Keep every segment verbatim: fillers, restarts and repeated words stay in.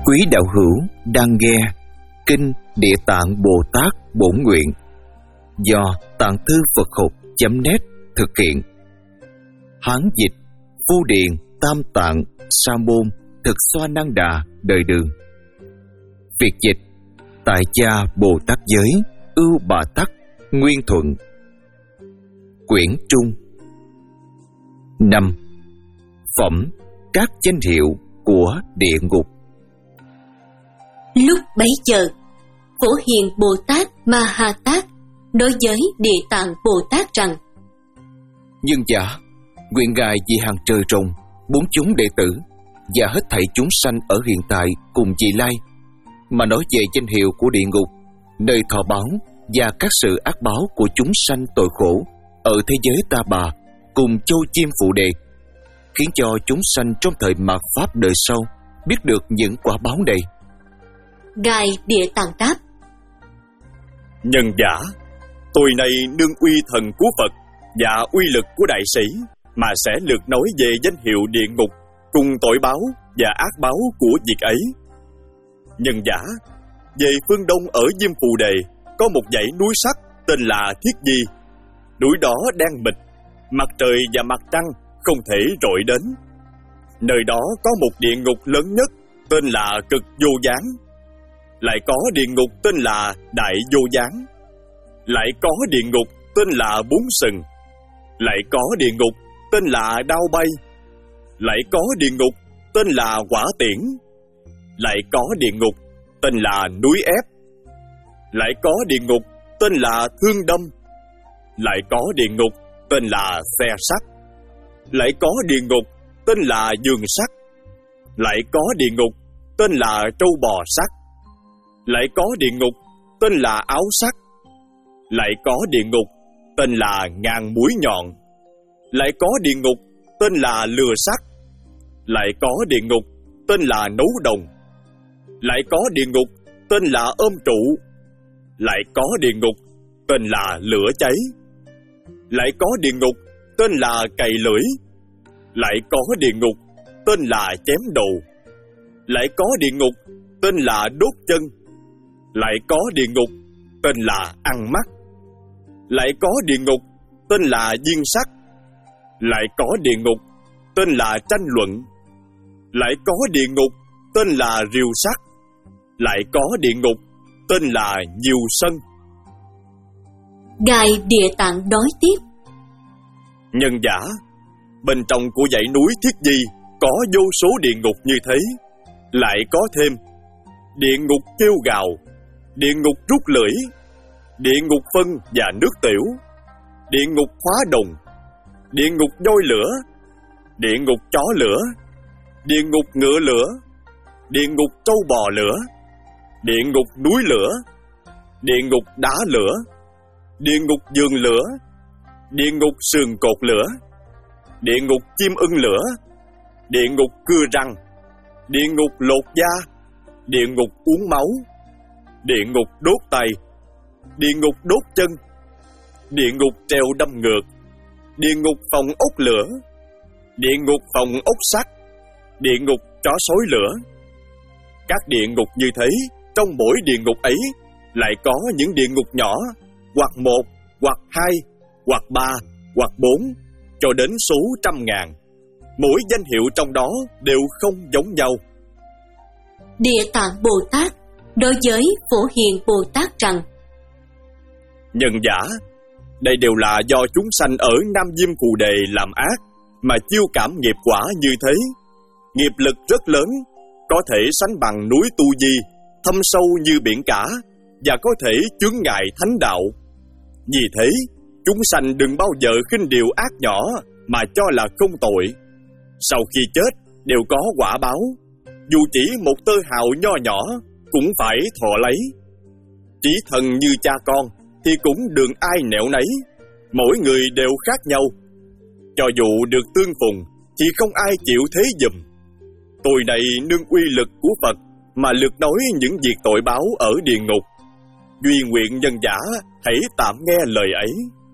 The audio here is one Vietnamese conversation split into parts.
Quý đạo hữu đang nghe Kinh Địa Tạng Bồ Tát Bổn Nguyện do Tạng Thư Phật Học chấm net thực hiện. Hán dịch Phú Điền Tam Tạng Sa Môn Thực Xoa Năng Đà Đời Đường. Việt dịch Tại Gia Bồ Tát Giới Ưu Bà Tắc Nguyên Thuận. Quyển Trung. Năm. Phẩm các danh hiệu của địa ngục. Lúc bấy giờ, Phổ Hiền Bồ Tát Ma Ha Tát đối với Địa Tạng Bồ Tát rằng: Nhưng giả, nguyện ngài vì hàng trời rồng, bốn chúng đệ tử và hết thảy chúng sanh ở hiện tại cùng vị lai, mà nói về danh hiệu của địa ngục, nơi thọ báo và các sự ác báo của chúng sanh tội khổ ở thế giới Ta Bà cùng châu chim phụ đề, khiến cho chúng sanh trong thời mạt pháp đời sau biết được những quả báo này. Ngài Địa Tạng đáp: Nhân giả, tôi này nương uy thần của Phật và uy lực của đại sĩ mà sẽ lược nói về danh hiệu địa ngục cùng tội báo và ác báo của việc ấy. Nhân giả, về phương đông ở Diêm Phù Đề có một dãy núi sắt tên là Thiết Di. Núi đó đen mịt, mặt trời và mặt trăng không thể rọi đến. Nơi đó có một địa ngục lớn nhất tên là Cực Vô Gián. Lại có địa ngục tên là Đại Vô Gián. Lại có địa ngục tên là Bốn Sừng. Lại có địa ngục tên là Đao Bay. Lại có địa ngục tên là Quả Tiễn. Lại có địa ngục tên là Núi Ép. Lại có địa ngục tên là Thương Đâm. Lại có địa ngục tên là Xe Sắt. Lại có địa ngục tên là Giường Sắt. Lại có địa ngục tên là Trâu Bò Sắt. Lại có địa ngục tên là Áo Sắt. Lại có địa ngục tên là Ngàn Mũi Nhọn. Lại có địa ngục tên là Lừa Sắt. Lại có địa ngục tên là Nấu Đồng. Lại có địa ngục tên là Ôm Trụ. Lại có địa ngục tên là Lửa Cháy. Lại có địa ngục tên là Cày Lưỡi. Lại có địa ngục tên là Chém Đầu. Lại có địa ngục tên là Đốt Chân. Lại có địa ngục tên là Ăn Mắt. Lại có địa ngục tên là Diên Sắt. Lại có địa ngục tên là Tranh Luận. Lại có địa ngục tên là Rìu Sắt. Lại có địa ngục tên là Nhiều Sân. Ngài Địa Tạng nói tiếp: Nhân giả, bên trong của dãy núi Thiết Di có vô số địa ngục như thế. Lại có thêm địa ngục kêu gào, địa ngục rút lưỡi, địa ngục phân và nước tiểu, địa ngục khóa đồng, địa ngục voi lửa, địa ngục chó lửa, địa ngục ngựa lửa, địa ngục trâu bò lửa, địa ngục núi lửa, địa ngục đá lửa, địa ngục giường lửa, địa ngục sườn cột lửa, địa ngục chim ưng lửa, địa ngục cưa răng, địa ngục lột da, địa ngục uống máu, địa ngục đốt tay, địa ngục đốt chân, địa ngục treo đâm ngược, địa ngục phòng ốc lửa, địa ngục phòng ốc sắt, địa ngục chó sói lửa. Các địa ngục như thế, trong mỗi địa ngục ấy lại có những địa ngục nhỏ, hoặc một, hoặc hai, hoặc ba, hoặc bốn, cho đến số trăm ngàn. Mỗi danh hiệu trong đó đều không giống nhau. Địa Tạng Bồ Tát đối với Phổ Hiền Bồ Tát rằng: Nhân giả, đây đều là do chúng sanh ở Nam Diêm Phù Đề làm ác mà chiêu cảm nghiệp quả như thế. Nghiệp lực rất lớn, có thể sánh bằng núi Tu Di, thâm sâu như biển cả, và có thể chướng ngại thánh đạo. Vì thế, chúng sanh đừng bao giờ khinh điều ác nhỏ mà cho là không tội. Sau khi chết đều có quả báo, dù chỉ một tơ hào nho nhỏ cũng phải thọ lấy. Chỉ thần như cha con thì cũng đường ai nẻo nấy, mỗi người đều khác nhau. Cho dù được tương phùng thì không ai chịu thế giùm. Tôi này nương uy lực của Phật mà lược nói những việc tội báo ở địa ngục. Duy nguyện nhân giả hãy tạm nghe lời ấy.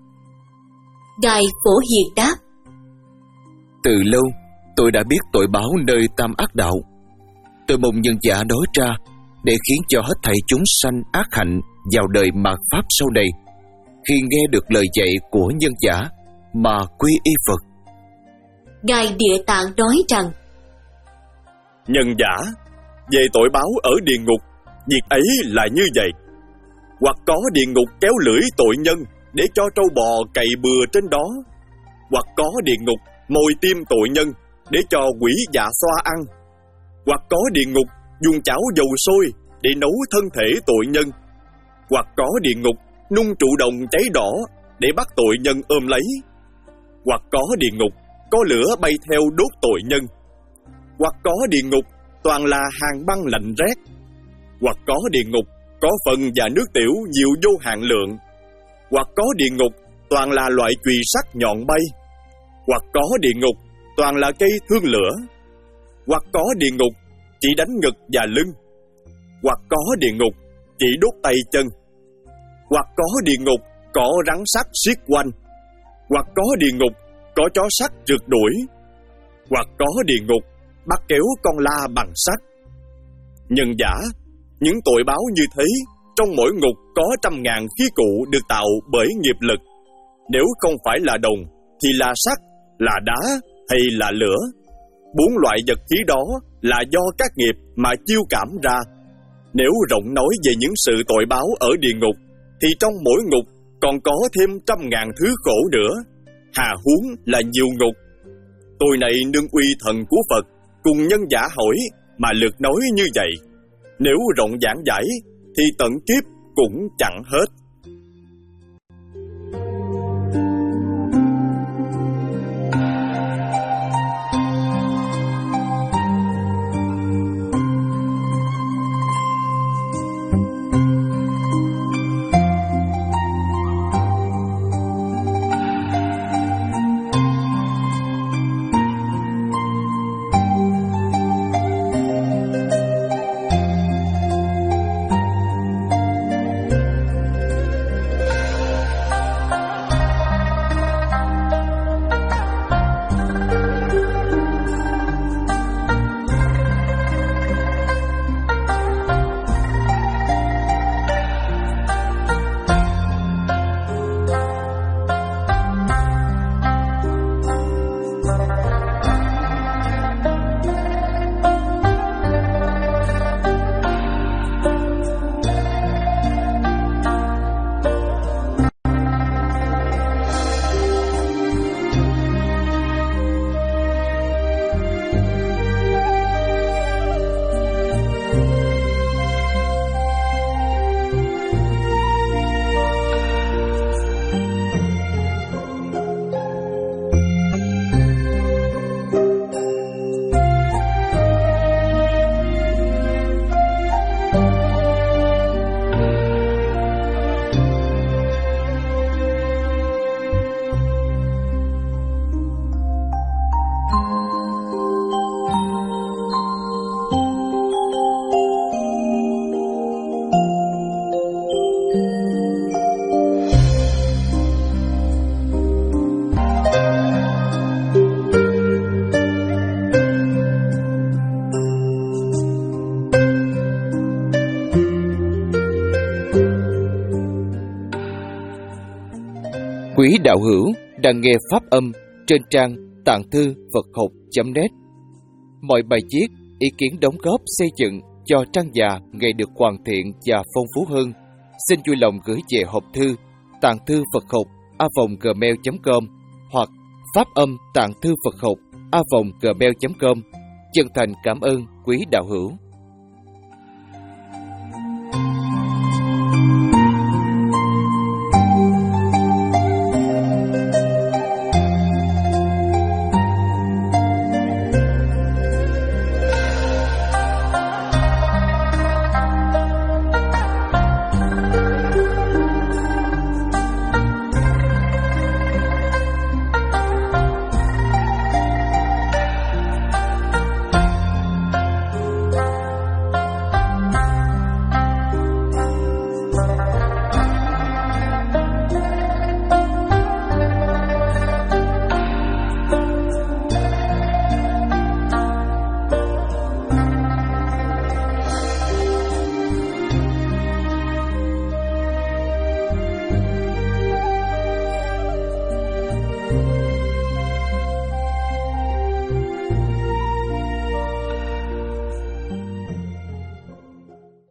Ngài Phổ Hiền đáp: Từ lâu tôi đã biết tội báo nơi tam ác đạo. Tôi mong nhân giả nói ra để khiến cho hết thảy chúng sanh ác hạnh vào đời mạt pháp sau này, khi nghe được lời dạy của nhân giả mà quy y Phật. Ngài Địa Tạng nói rằng: Nhân giả, về tội báo ở địa ngục, việc ấy là như vậy. Hoặc có địa ngục kéo lưỡi tội nhân để cho trâu bò cày bừa trên đó, hoặc có địa ngục mồi tiêm tội nhân để cho quỷ dạ xoa ăn, hoặc có địa ngục dùng chảo dầu sôi để nấu thân thể tội nhân, hoặc có địa ngục nung trụ đồng cháy đỏ để bắt tội nhân ôm lấy, hoặc có địa ngục có lửa bay theo đốt tội nhân, hoặc có địa ngục toàn là hàng băng lạnh rét, hoặc có địa ngục có phần và nước tiểu nhiều vô hạn lượng, hoặc có địa ngục toàn là loại chùy sắt nhọn bay, hoặc có địa ngục toàn là cây thương lửa, hoặc có địa ngục chỉ đánh ngực và lưng, hoặc có địa ngục chỉ đốt tay chân, hoặc có địa ngục có rắn sắt xiết quanh, hoặc có địa ngục có chó sắt rượt đuổi, hoặc có địa ngục bắt kéo con la bằng sắt. Nhân giả, những tội báo như thế, trong mỗi ngục có trăm ngàn khí cụ được tạo bởi nghiệp lực. Nếu không phải là đồng, thì là sắt, là đá hay là lửa. Bốn loại vật khí đó là do các nghiệp mà chiêu cảm ra. Nếu rộng nói về những sự tội báo ở địa ngục, thì trong mỗi ngục còn có thêm trăm ngàn thứ khổ nữa, hà huống là nhiều ngục. Tôi này nương uy thần của Phật cùng nhân giả hỏi mà lượt nói như vậy. Nếu rộng giảng giải thì tận kiếp cũng chẳng hết. Quý đạo hữu đang nghe pháp âm trên trang tạng thư Phật học chấm net. Mọi bài viết, ý kiến đóng góp xây dựng cho trang già ngày được hoàn thiện và phong phú hơn, xin vui lòng gửi về hộp thư tạng thư Phật học a vòng gmail chấm com hoặc pháp âm tạng thư Phật học a vòng gmail chấm com. Chân thành cảm ơn quý đạo hữu.